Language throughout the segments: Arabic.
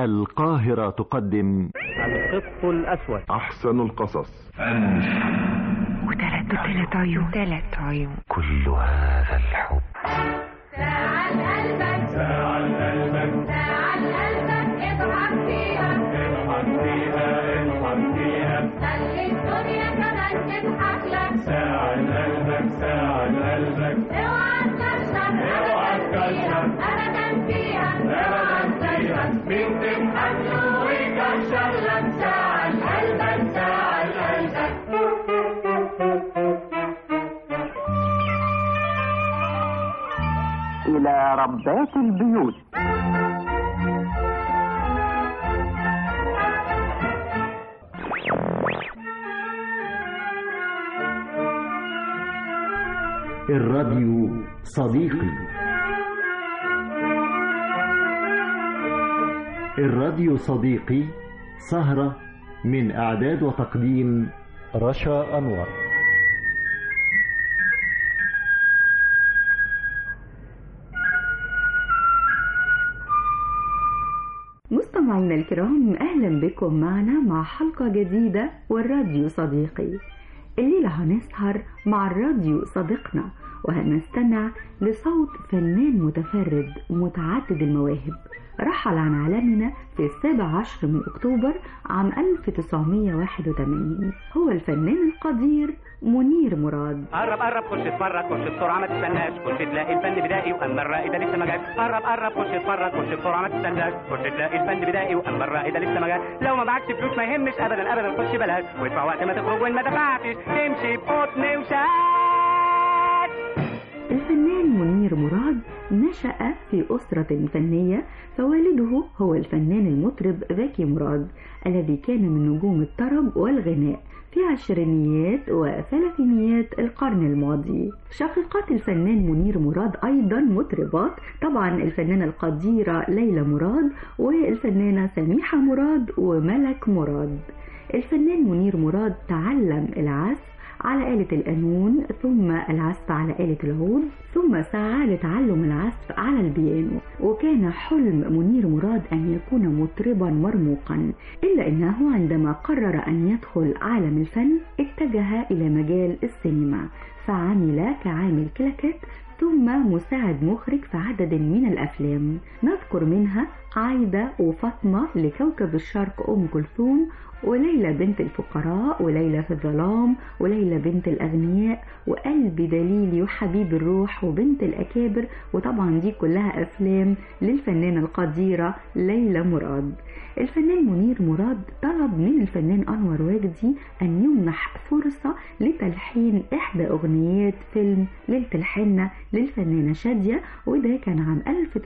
القاهرة تقدم القط الأسود. أحسن القصص. وثلاث عيون كل هذا الحب. ساعة قلبك ساعة قلبك ساعة قلبك اضحك فيها اضحك فيها اضحك فيها خلي الدنيا كمان تضحك لك. ساعة قلبك ساعة قلبك اوعى تكشف اوعى تكشف ابدا فيها اوعى تكشف مين تضحك له ويكشف لك. ساعة قلبك ساعة قلبك. إلى ربات البيوت. الراديو صديقي. الراديو صديقي سهرة من إعداد وتقديم رشا أنور. مستمعينا الكرام، أهلا بكم معنا مع حلقة جديدة والراديو صديقي. الليلة هنسهر مع الراديو صديقنا وهنستمع لصوت فنان متفرد متعدد المواهب رحل عن عالمنا في 17 من أكتوبر عام 1981. هو الفنان القدير منير مراد. قرب خش اتفرج خش بسرعة ما تستناش خش تلاقي الفن بدائي وأما الرائد ده لسه ما جاش. قرب خش اتفرج خش بسرعة ما تستناش خش تلاقي الفن بدائي وأما الرائد ده لسه ما جاش. لو ما معكش فلوس ما يهمش أبدا خش بلاش وادفع وقت ما تخرج وإن ما دفعتش تمشي بقطن وشاش. الفنان منير مراد نشأ في أسرة فنية، فوالده هو الفنان المطرب زكي مراد الذي كان من نجوم الطرب والغناء في عشرينيات وثلاثينيات القرن الماضي. شقيقات الفنان منير مراد أيضا مطربات، طبعا الفنانة القديرة ليلى مراد والفنانة سميحة مراد وملك مراد. الفنان منير مراد تعلم العزف على آلة القانون ثم العزف على آلة العود ثم سعى لتعلم العزف على البيانو. وكان حلم منير مراد أن يكون مطربا مرموقا، إلا أنه عندما قرر أن يدخل عالم الفن اتجه إلى مجال السينما، فعمل كعامل كلاكيت ثم مساعد مخرج في عدد من الأفلام، نذكر منها عايدة وفاطمة لكوكب الشرق أم كلثوم، وليلى بنت الفقراء، وليلى في الظلام، وليلى بنت الأغنياء، وقلبي دليلي، وحبيب الروح، وبنت الأكابر. وطبعا دي كلها أفلام للفنانة القديرة ليلى مراد. الفنان منير مراد طلب من الفنان أنور واجدي أن يمنح فرصة لتلحين إحدى أغنيات فيلم ليلة الحنة للفنانة شادية، وده كان عام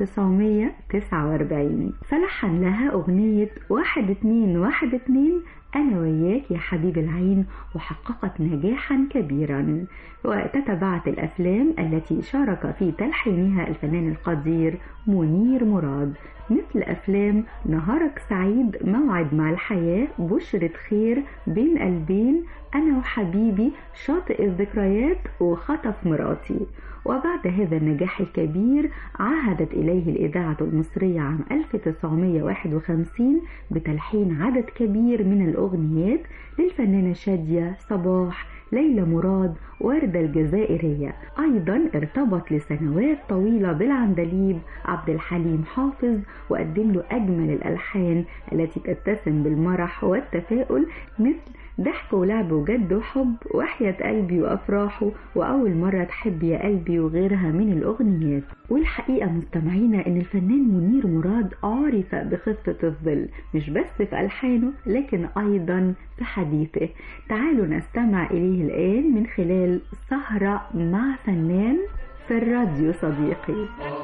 1949. فلحن لها أغنية 1 2 1 2 أنا وياك يا حبيب العين، وحققت نجاحا كبيرا. وتتبعت الأفلام التي شارك في تلحينها الفنان القدير منير مراد، مثل أفلام نهارك سعيد، موعد مع الحياة، بشرة خير، بين قلبين، أنا وحبيبي، شاطئ الذكريات، وخطف مراتي. وبعد هذا النجاح الكبير عهدت إليه الإذاعة المصرية عام 1951 بتلحين عدد كبير من الأغنيات للفنانة شادية، صباح، ليلى مراد، وردة الجزائرية. أيضا ارتبط لسنوات طويلة بالعندليب عبد الحليم حافظ، وقدم له أجمل الألحان التي تتسم بالمرح والتفاؤل، مثل ضحك ولعب وجد وحب، وحياة قلبي وأفراحه، وأول مرة تحب يا قلبي، وغيرها من الأغنيات. والحقيقة مستمعينا إن الفنان منير مراد عرف بخفة الظل، مش بس في ألحانه لكن أيضا في حديثه. تعالوا نستمع إليه الآن من خلال سهرة مع فنان في الراديو صديقي.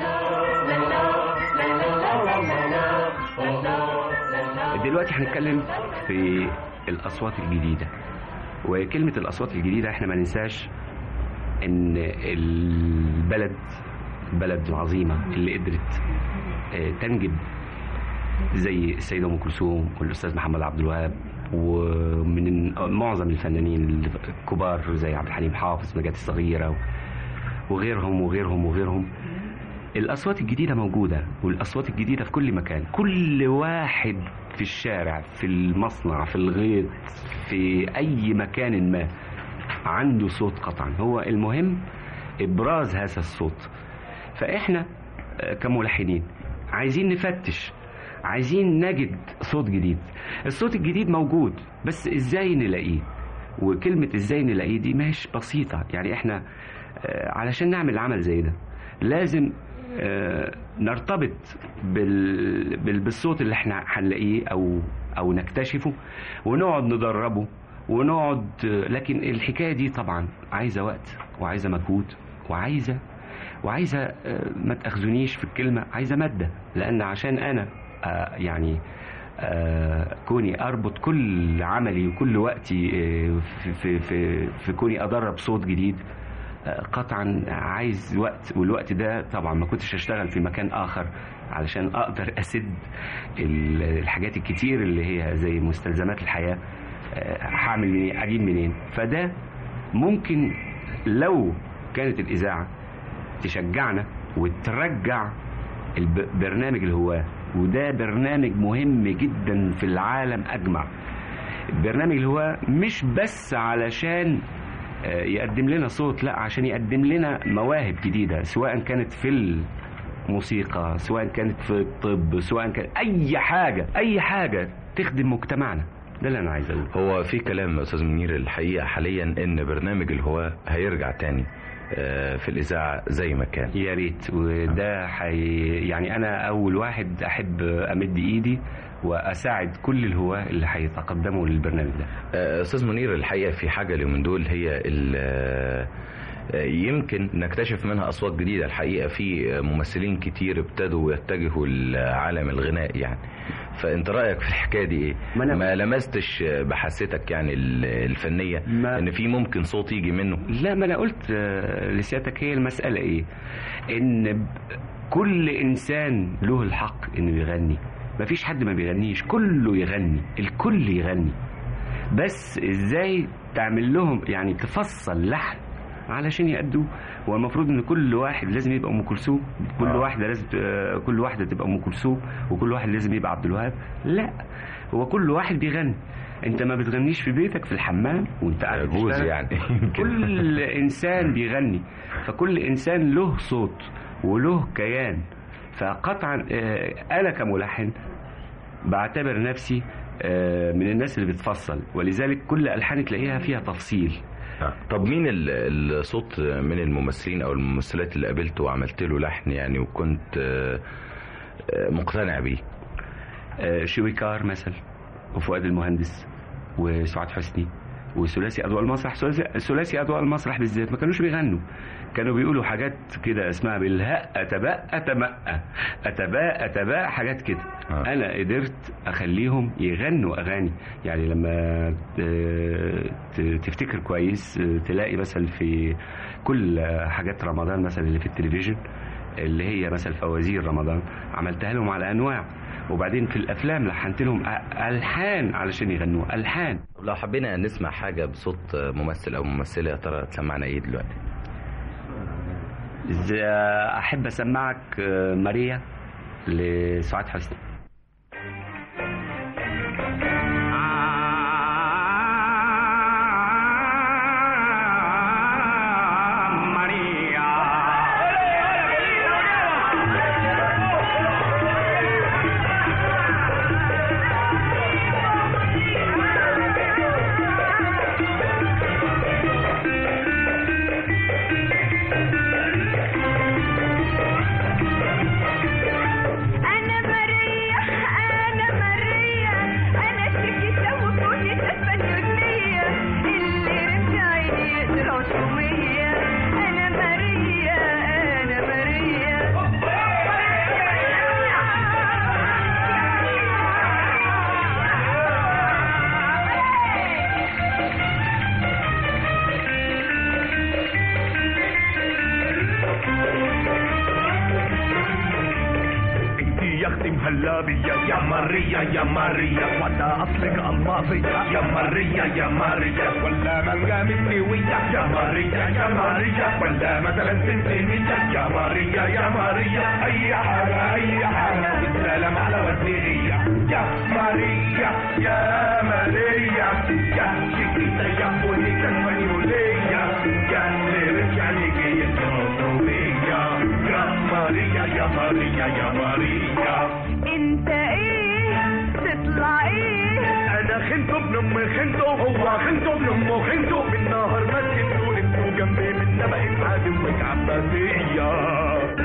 دلوقتي هنتكلم في الأصوات الجديدة، وكلمة الأصوات الجديدة احنا ما ننساش ان البلد العظيمة اللي قدرت تنجب زي السيدة أم كلثوم والأستاذ محمد عبد الوهاب، ومن معظم الفنانين الكبار زي عبد الحليم حافظ، نجاة الصغيرة، وغيرهم. الأصوات الجديدة موجودة، والأصوات الجديدة في كل مكان. كل واحد في الشارع، في المصنع، في الغيط، في أي مكان ما عنده صوت قطعا. هو المهم إبراز هذا الصوت. فإحنا كملحنين عايزين نفتش، عايزين نجد صوت جديد. الصوت الجديد موجود، بس إزاي نلاقيه؟ وكلمة إزاي نلاقيه دي مش بسيطة. يعني إحنا علشان نعمل عمل زي ده لازم نرتبط بالصوت اللي احنا هنلاقيه او نكتشفه، ونقعد ندربه ونقعد. لكن الحكاية دي طبعا عايزة وقت وعايزة مجهود وعايزة ما تأخذونيش في الكلمة، عايزة مادة. لأن عشان أنا يعني كوني أربط كل عملي وكل وقتي في كوني أدرب صوت جديد، قطعا عايز وقت. والوقت ده طبعا ما كنتش اشتغل في مكان آخر علشان أقدر أسد الحاجات الكتير اللي هي زي مستلزمات الحياة. هعمل منين؟ أجيب منين؟ فده ممكن لو كانت الإذاعة تشجعنا وترجع برنامج الهواة، وده برنامج مهم جدا في العالم أجمع. برنامج الهواة مش بس علشان يقدم لنا صوت، لا، عشان يقدم لنا مواهب جديدة، سواء كانت في الموسيقى، سواء كانت في الطب، سواء كانت أي حاجة تخدم مجتمعنا. ده اللي أنا عايز أقوله. هو في كلام أستاذ منير الحقيقة حاليا إن برنامج الهواة هيرجع تاني في الإذاعة زي ما كان. يا ريت. وده يعني أنا أول واحد أحب أمد إيدي وأساعد كل الهواة اللي هيتقدموا للبرنامج ده. أستاذ منير الحقيقة في حاجة اليومين دول هي يمكن نكتشف منها أصوات جديدة. الحقيقة في ممثلين كتير ابتدوا يتجهوا لعالم الغناء يعني. فأنت رأيك في الحكاية دي إيه؟ ما لمستش بحاستك يعني الفنية إن في ممكن صوت يجي منه؟ لا، ما أنا قلت لسيادتك هي المسألة إيه؟ إن كل إنسان له الحق إنه يغني. مفيش حد ما بيغنيش، كله يغني، الكل يغني. بس إزاي تعمل لهم يعني تفصل لحن علشان يأدوا؟ هو المفروض ان كل واحد لازم يبقى ام كلثوم، كل واحده لازم كل واحده تبقى ام كلثوم، وكل واحد لازم يبقى عبد الوهاب. لا، هو كل واحد بيغني. انت ما بتغنيش في بيتك في الحمام وانت قاعد بتشتغل يعني. كل انسان بيغني، فكل انسان له صوت وله كيان. فقطعا انا كملحن بعتبر نفسي من الناس اللي بتفصل، ولذلك كل ألحان تلاقيها فيها تفصيل. طب مين الصوت من الممثلين او الممثلات اللي قابلته وعملت له لحن يعني وكنت مقتنع بيه؟ شويكار مثلا، وفؤاد المهندس، وسعاد حسني، وثلاثي اضواء المسرح. ثلاثي اضواء المسرح بالذات ما كانوش بيغنوا، كانوا بيقولوا حاجات كده اسمها بالهاء أتباء أتمأ أتباء أتباء، حاجات كده. أنا قدرت أخليهم يغنوا أغاني. يعني لما تفتكر كويس تلاقي مثلا في كل حاجات رمضان مثلا اللي في التلفزيون، اللي هي مثلا فوازير رمضان، عملتها لهم على أنواع. وبعدين في الأفلام لحنت لهم ألحان علشان يغنوا ألحان. لو حبينا نسمع حاجة بصوت ممثل أو ممثلة، يا ترى تسمعنا إيه دلوقتي؟ أحب أسمعك ماريا لسعاد حسني. هلا بيا يا ماريا يا ماريا ولا اصلك الماضية يا ماريا يا ماريا ولا مانجا مستوية يا ماريا يا ماريا ولا مثلا سنتيمية يا ماريا يا ماريا اي حاجة اي حاجة بالسلام على وزيرية يا ماريا يا ماريا يا شكيتة يا بونيتا اسبانيولية يا ليرجع ليكي الجنوبية يا ماريا يا ماريا يا ماريا. انت ايه تطلع ايه؟ انا خنته ابن ام خنته هو خنته ابن ام خنته من نهر ما تنسوا انتوا جنبي من بقيت عدوك عباسية.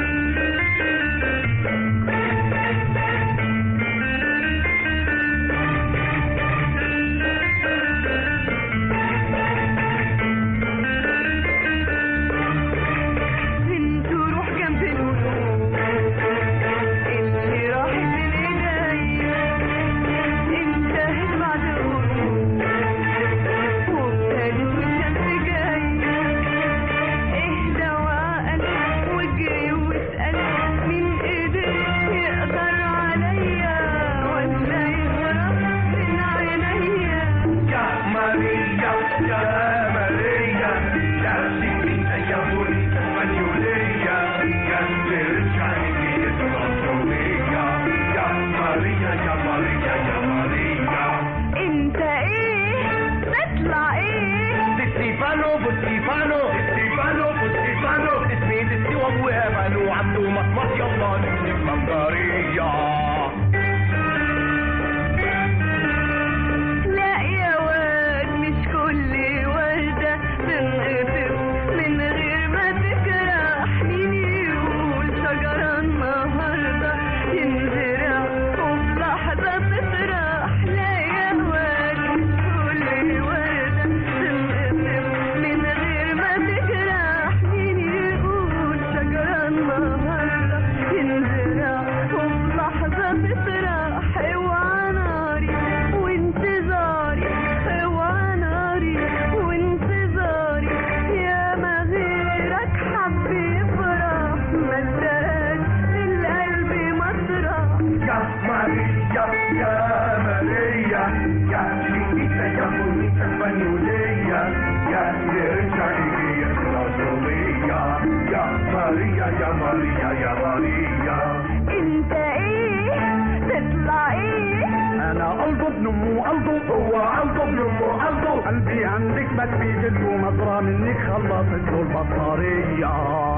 انت ايه تطلع ايه؟ انا قلبه ابن امه قلبه هو قلبه ابن امه قلبه قلبي عندك بكفي جد ومطرة منك خلصت له البطارية.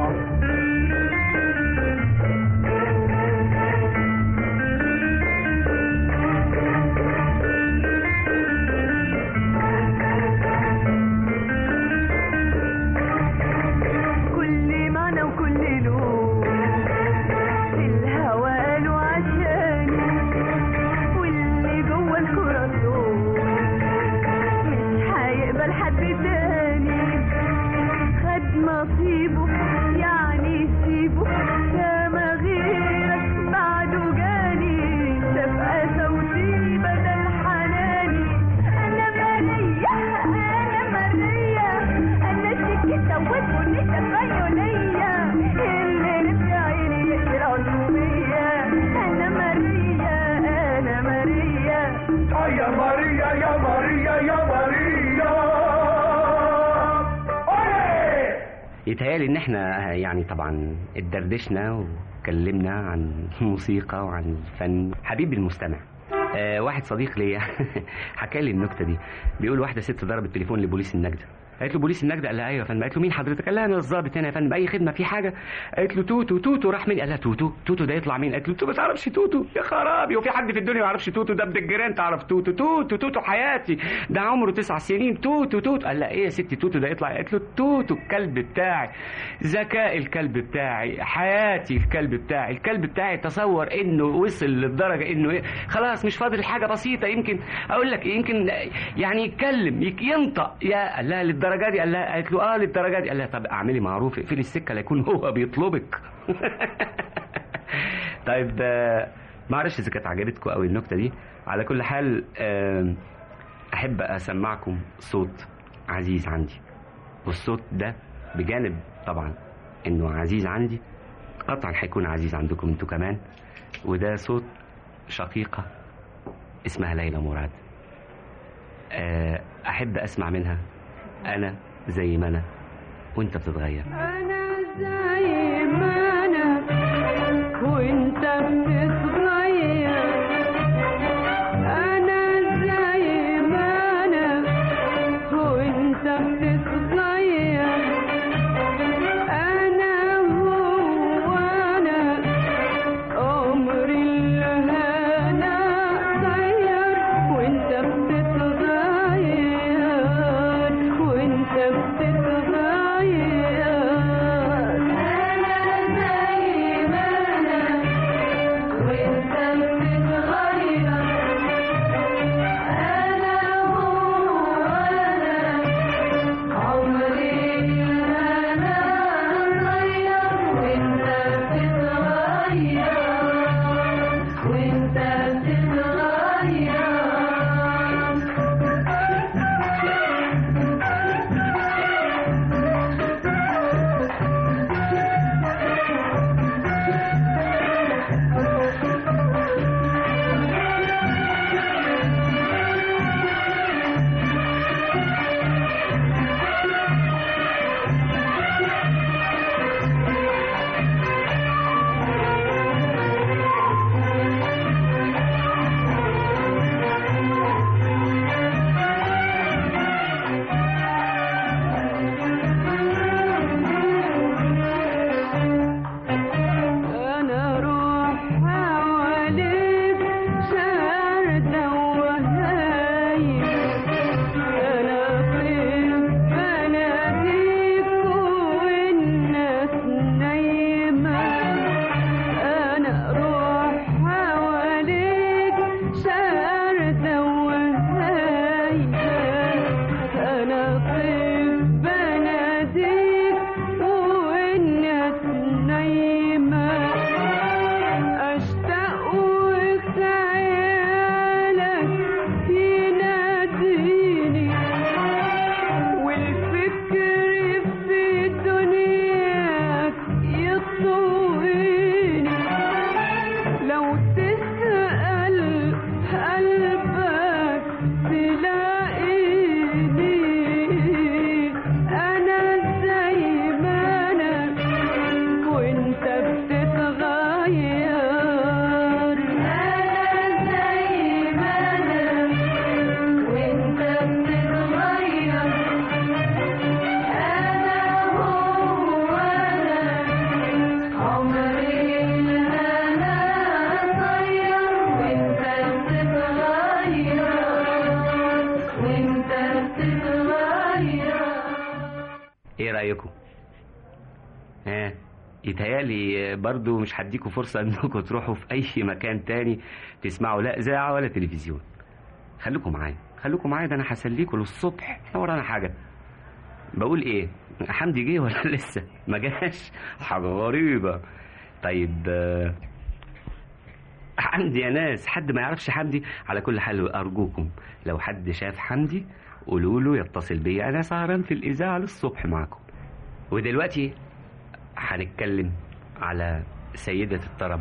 يتهيألي ان احنا يعني طبعا اتدردشنا واتكلمنا عن الموسيقى وعن الفن. حبيبي المستمع، واحد صديق ليا حكى لي النكته دي. بيقول واحده ست ضربت تليفون لبوليس النجده، قالت له بوليس النجده؟ قال لها ايوه يا فندم. قالت له مين حضرتك؟ قال لها انا الضابط هنا يا فندم، اي خدمه في حاجه؟ قالت له توتو. توتو راح مين؟ قال لها توتو. توتو ده يطلع مين؟ قالت له انت ما تعرفش توتو؟ يا خرابي، وفي حد في الدنيا ما يعرفش توتو؟ ده ابن الجيران تعرف توتو. توتو توتو حياتي، ده عمره 9 سنين. توتو توتو. قال لها ايه يا ستي توتو ده يطلع؟ قالت له توتو الكلب بتاعي، ذكاء الكلب بتاعي، حياتي الكلب بتاعي. الكلب بتاعي تصور انه وصل للدرجه انه ايه، خلاص مش فاضل حاجه بسيطه، يمكن اقول لك يمكن يعني يتكلم ينطق. يا قال لها للدرجه دي؟ قال لها، قالت له للدرجه دي. قال لها طب اعملي معروف، اقفلي السكه لا يكون هو بيطلبك. طيب ما اعرفش اذا كانت عجبتكم قوي النكته دي. على كل حال احب اسمعكم صوت عزيز عندي، والصوت ده بجانب طبعا انه عزيز عندي قطعا هيكون عزيز عندكم انتوا كمان، وده صوت شقيقه اسمها ليلى مراد. أحب أسمع منها أنا زي ما أنا وأنت بتتغير. أنا زي ما أنا وأنت بتتغير، أنا زي ما أنا وأنت بتتغير، أنا هو أنا عمري اللي أنا غير وأنت بتتغير وأنت بتتغير. ايه رأيكم؟ يتهيألي برضو مش هديكوا فرصة انكم تروحوا في اي مكان تاني تسمعوا لا اذاعة ولا تلفزيون. خليكم معايا ده انا هسليكوا للصبح، لا ورانا حاجة. بقول ايه، حمدي جه ولا لسه ما جاش؟ حاجة غريبة. طيب حمدي يا ناس، حد ما يعرفش حمدي؟ على كل حال ارجوكم لو حد شاف حمدي قولوا له يتصل بيا، انا سهران في الاذاعة للصبح معاكم. ودلوقتي هنتكلم على سيدة الطرب،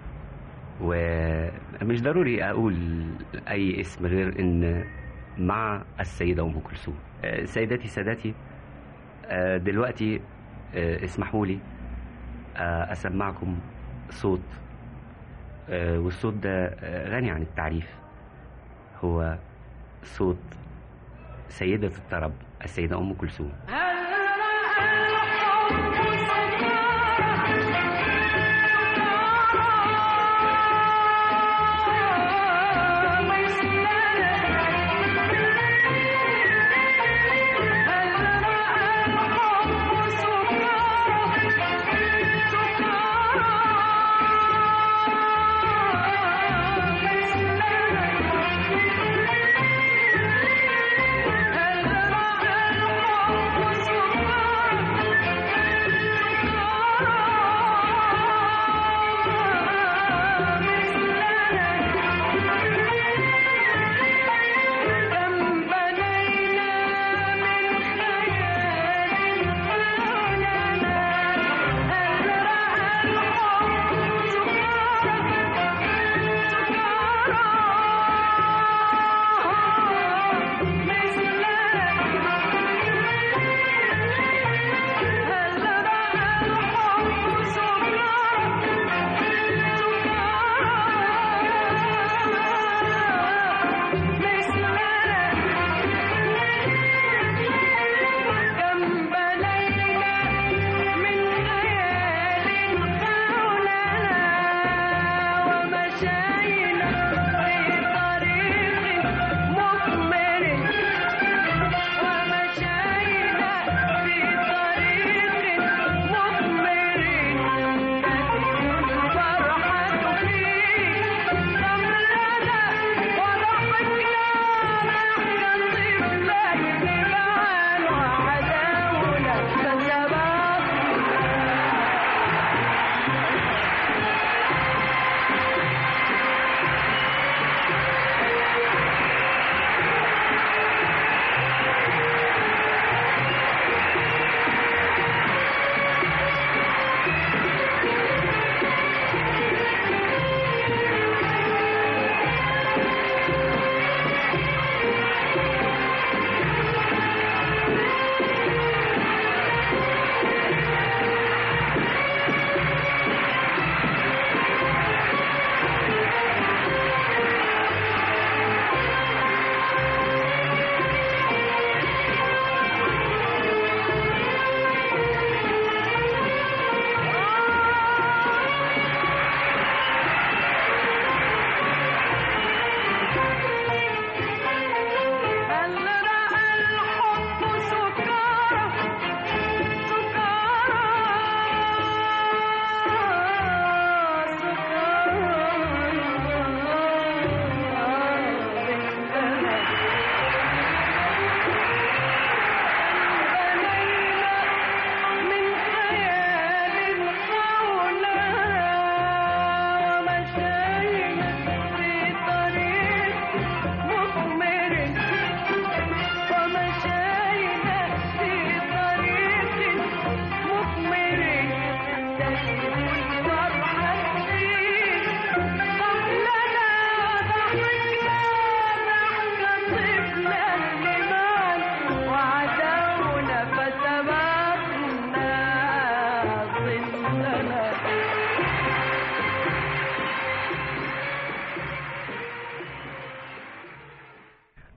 ومش ضروري اقول اي اسم غير ان مع السيدة ام كلثوم. سيداتي سادتي، دلوقتي اسمحوا لي اسمعكم صوت، والصوت ده غني عن التعريف، هو صوت سيدة الطرب السيدة ام كلثوم.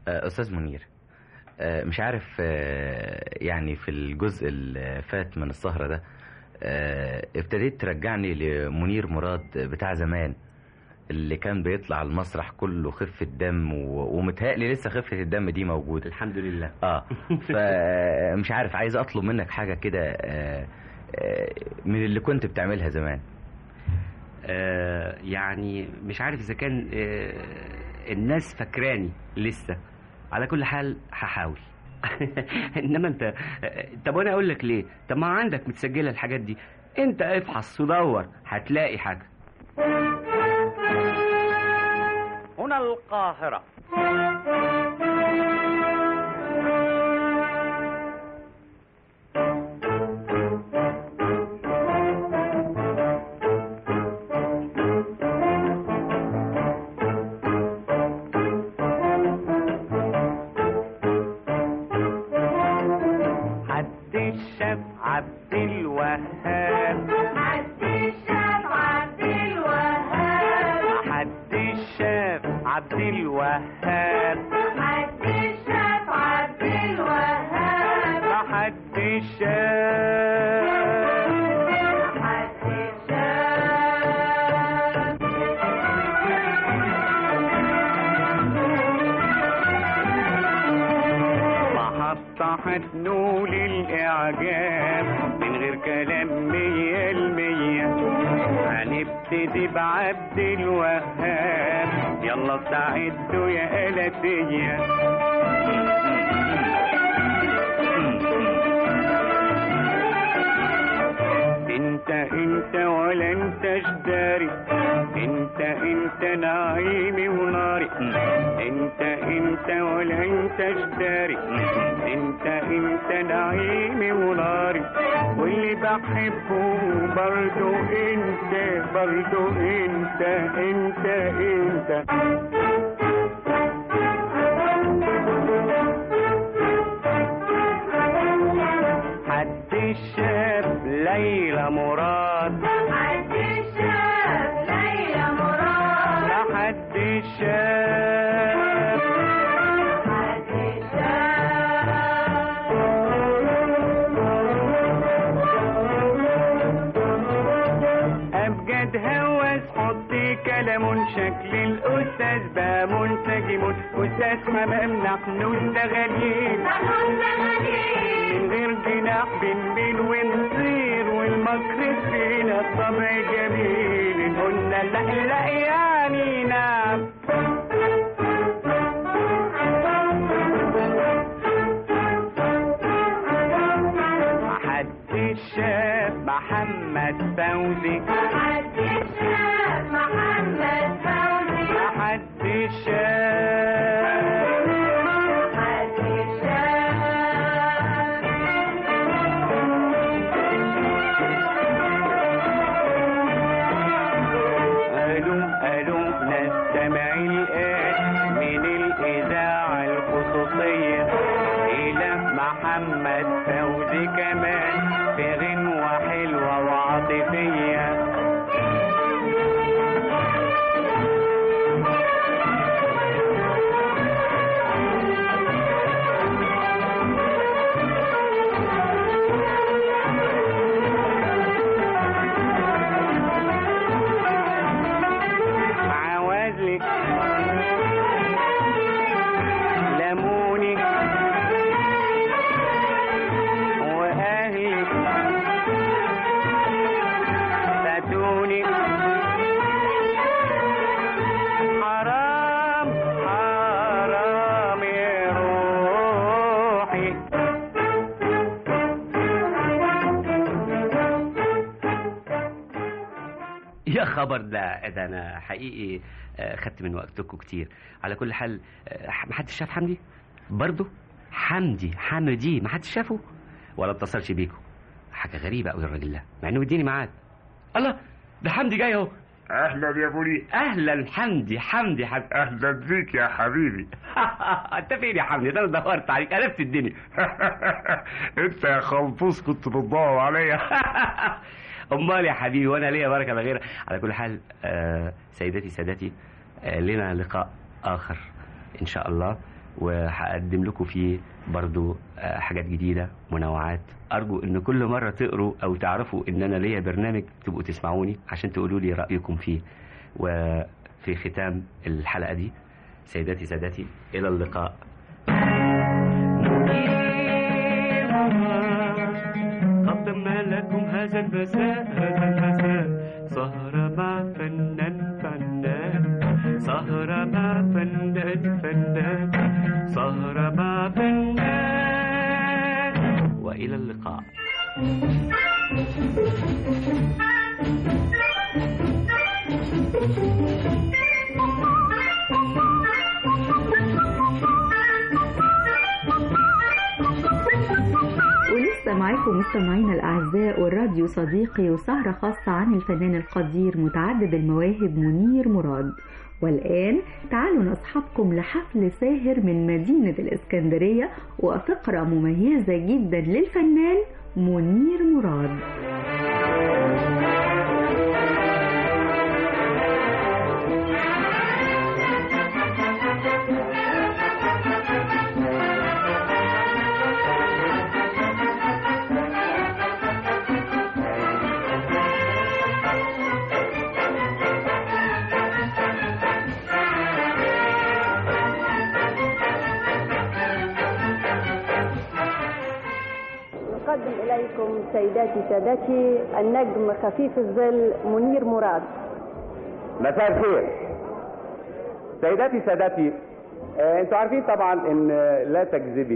أستاذ منير، مش عارف، يعني في الجزء اللي فات من السهرة ده ابتديت ترجعني لمنير مراد بتاع زمان، اللي كان بيطلع المسرح كله خفة دم، ومتهيألي لسه خفة الدم دي موجودة الحمد لله. فمش عارف، عايز أطلب منك حاجة كده من اللي كنت بتعملها زمان. يعني مش عارف إذا كان الناس فاكراني لسه. على كل حال هحاول. انما انت، طب وانا اقول لك ليه؟ طب ما عندك متسجله الحاجات دي، انت افحص ودور هتلاقي حاجه. هنا القاهرة. عبد الوهاب، حد الشاف عبد الوهاب، حد الشاف عبد الوهاب، حد الشاف عبد الوهاب، حد الشاف، حد الشاف. محطة هتنول الإعجاب من غير كلام 100%. هنبتدي بعبد الوهاب، يلا استعدوا يا آلاتية. انت ولا انت جداري، انت نعيمي وناري، انت ولا انت جداري، انت نعيمي وناري، واللي بحبه برضو انت، برضو انت. حد الشاب ليلى مراد، حد الشاف ليلى مراد، حد الشاب، حد الشاف. أبجد هوس حطي كلام، شكل الأستاذ بقى منسجم، أستاذ حمام نحن الزغاليل، من غير جناح بنبين ونطير، والمكر فينا الطبع جميل، قلنا لا يعني نعم. حد الشاب محمد فوزي، حد الشاف محمد فوزي، حد الشاب، حد الشاف. ألو نستمع الآن من الإذاعة الخصوصية إلى محمد فوزي كمان في غنوة حلوة وعاطفية. عوازلي لموني وأهلي فاتوني، حرام حرام يا روحي. يا خبر، ده انا حقيقي خدت من وقتكم كتير. على كل حال، محدش شاف حمدي برضه؟ حمدي محدش شافه ولا اتصلش بيكم؟ حاجه غريبه قوي الراجل ده، مع انه مديني ميعاد. الله، ده حمدي جاي اهو. اهلا يا بولي. اهلا حمدي. اهلا بيك يا حبيبي. انت فين يا حمدي؟ ده انا دورت عليك، قلبت الدنيا. انت يا خلبوس كنت بتدور عليا. امال يا حبيبي، وانا ليا بركه غيرها. على كل حال، سيداتي سادتي، لنا لقاء اخر ان شاء الله وهقدم لكم فيه برضو حاجات جديدة منوعات. أرجو إن كل مرة تقروا أو تعرفوا إن أنا ليا برنامج تبقوا تسمعوني عشان تقولوا لي رأيكم فيه. وفي ختام الحلقة دي سيداتي سادتي إلى اللقاء. قدم لكم هذا المساء سهرة مع فنان سهرة مع فنان سهرة مع فنان. وإلى اللقاء. ولسه معاكم مستمعينا الأعزاء والراديو صديقي وسهرة خاصة عن الفنان القدير متعدد المواهب منير مراد. والآن تعالوا نصحبكم لحفل ساهر من مدينة الإسكندرية وفقرة مميزة جدا للفنان منير مراد. أقدم إليكم سيداتي سادتي النجم خفيف الظل منير مراد. مساء الخير سيداتي سادتي. انتوا عارفين طبعا ان لا تكذبي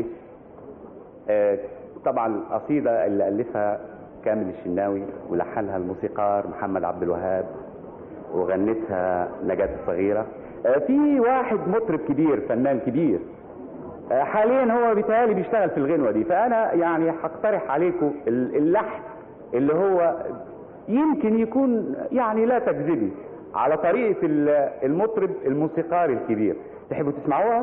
طبعا القصيدة اللي ألفها كامل الشناوي ولحنها الموسيقار محمد عبد الوهاب وغنتها نجاة الصغيرة. في واحد مطرب كبير فنان كبير حاليا هو بيتهيألي بيشتغل في الغنوة دي، فأنا يعني هقترح عليكم اللحن اللي هو يمكن يكون يعني لا تكذبي على طريقة المطرب الموسيقار الكبير. تحبوا تسمعوها؟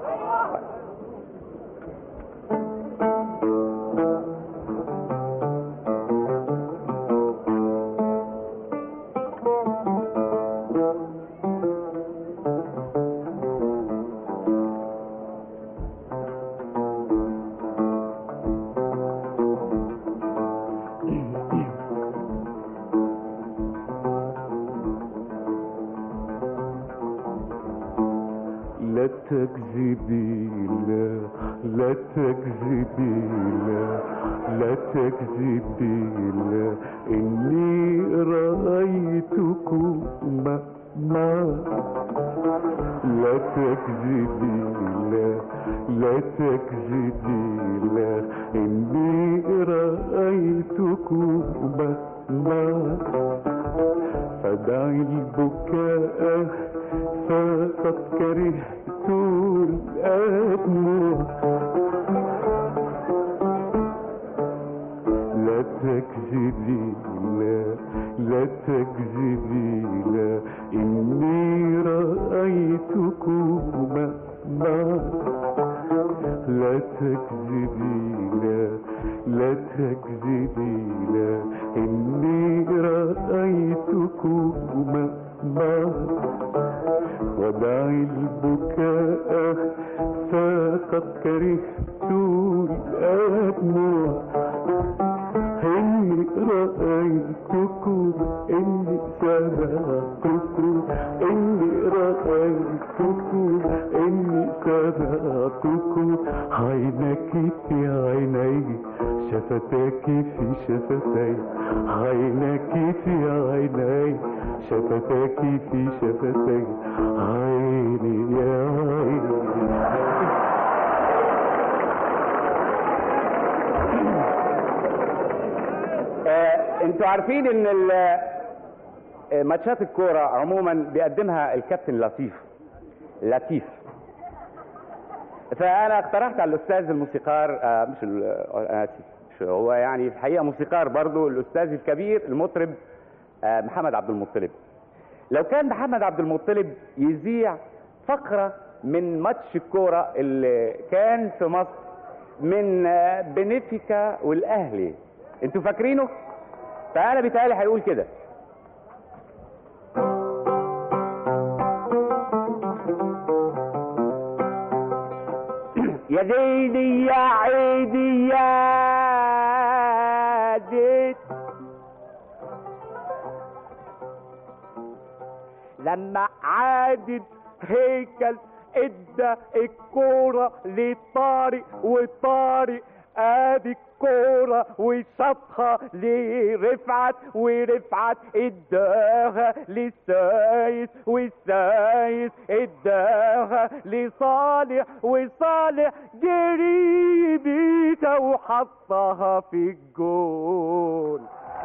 لا تكذبي لا تكذبي لا تكذبي إني رأيتكما لا تكذبي لا تكذبي إني رأيتكما فدعي البكاء فقد كرهت الأدمع لا تكذبي لا تكذبي إني رأيتكما لا تكذبي لا تكذبي إني رأيتكما ودعي البكاء فقد كرهت الأدمع إني رأيتكم إني سمعتكم إني رأيتكم إني سمعتكم عينك في عيني شفتاك في شفتي عينك في عيني شفتاك في شفتي عيني يا عيني. انتوا عارفين ان ماتشات الكوره عموما بيقدمها الكابتن لطيف. فانا اقترحت على الاستاذ الموسيقار مش هو يعني في الحقيقه موسيقار برضو الاستاذ الكبير المطرب محمد عبد المطلب. لو كان محمد عبد المطلب يذيع فقره من ماتش الكوره اللي كان في مصر من بنفيكا والاهلي، انتوا فاكرينه؟ فانا بيتهيألي هيقول كده: يا ديني يا عيني يا ديت لما عادت هيكل ادى الكورة لطارق وطارق ادي الكورة وشاطها لرفعت ورفعت اداها للسايس والسايس اداها لصالح وصالح جري بيها وحطها في الجول.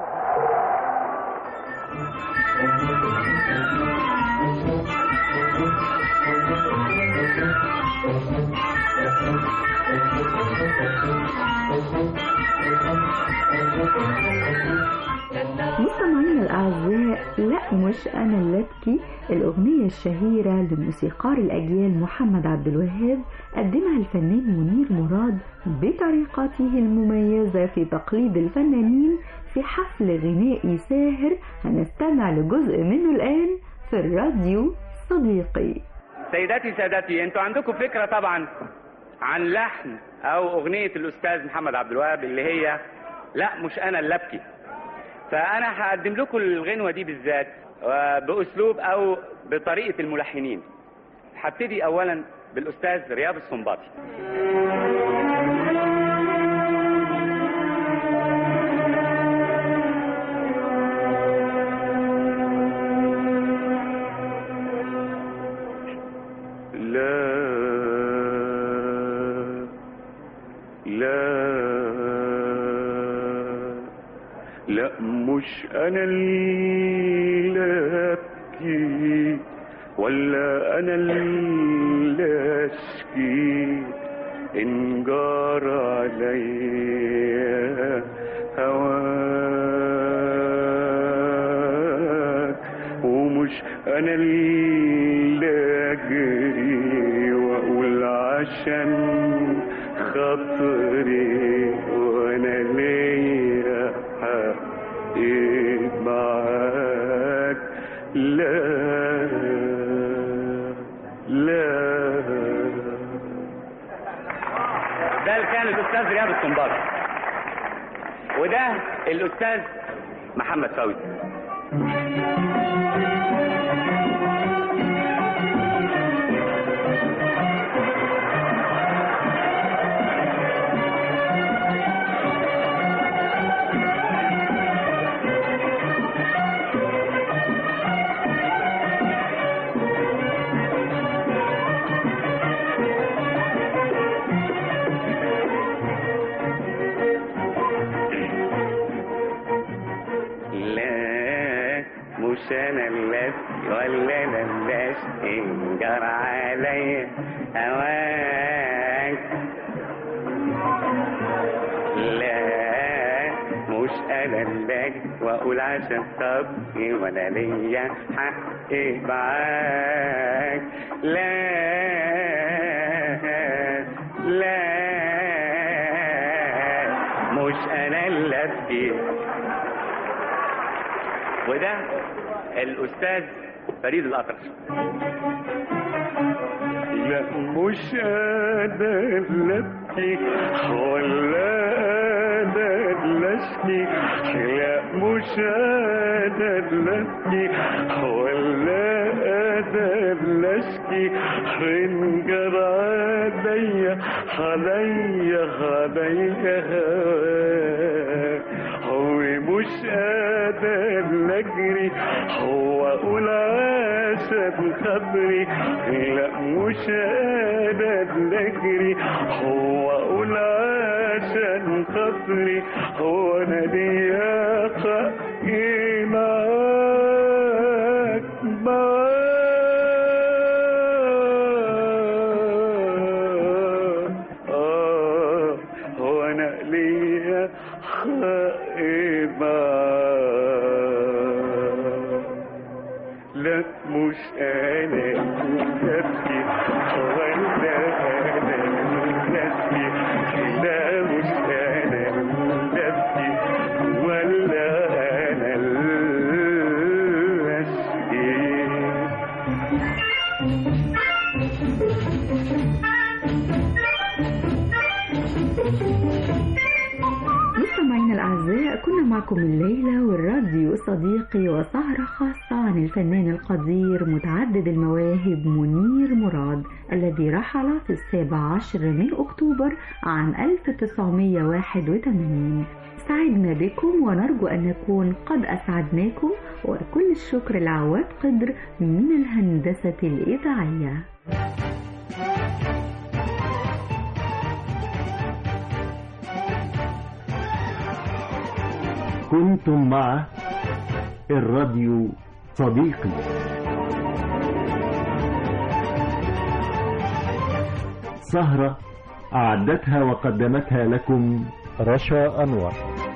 مستمعينا الأعزاء، لا مش أنا اللي أبكي، الأغنية الشهيرة لموسيقار الأجيال محمد عبد الوهاب قدمها الفنان منير مراد بطريقته المميزة في تقليد الفنانين في حفل غنائي ساهر هنستمع لجزء منه الآن في الراديو صديقي. سيداتي سادتي، انتوا عندكم فكرة طبعا عن لحن او اغنية الاستاذ محمد عبد الوهاب اللي هي لا مش انا اللي ابكي. فانا هقدم لكم الغنوة دي بالذات باسلوب او بطريقة الملحنين. هبتدي اولا بالاستاذ رياض السنباطي. لا مش انا اللي ابكي ولا انا اللي اشكي ان جار عليا هواك، ومش انا اللي اجري واقول عشان خاطري وانا ليا حق معاك. لا ده كان الاستاذ رياض السنباطي، وده الاستاذ محمد فوزي. مش انا اللي ولا انا اللي انجر عليا هواك. لا مش انا اللي واقول عشان خاطري وانا ليا حق معاك. لا مش انا اللي ابكي. وده الأستاذ فريد الأطرش. لا مش أنا اللي أبكي ولا أنا اللي أشكي. لا مش أنا اللي أبكي ولا أنا اللي أشكي. انجر عليا هو مش قادر اجري هو اقول عشان خبري. لا مش قادر اجري هو اقول عشان خاطري. هو انا ليا حق معاك هو انا ليا حق لا مش انا نفسي ولا انا نفسي. لا مش انا نفسي ولا انا نفسي. مستمعينا الأعزاء، كنا معكم الليلة والراديو صديقي وسهرة خاصة عن الفنان القدير متعدد المواهب منير مراد الذي رحل في 17 من أكتوبر عام 1981. سعدنا بكم ونرجو أن نكون قد أسعدناكم، وكل الشكر لعواد قدر من الهندسة الإذاعية. كنتم مع الراديو صديقي. سهرة أعدتها وقدمتها لكم رشا أنور.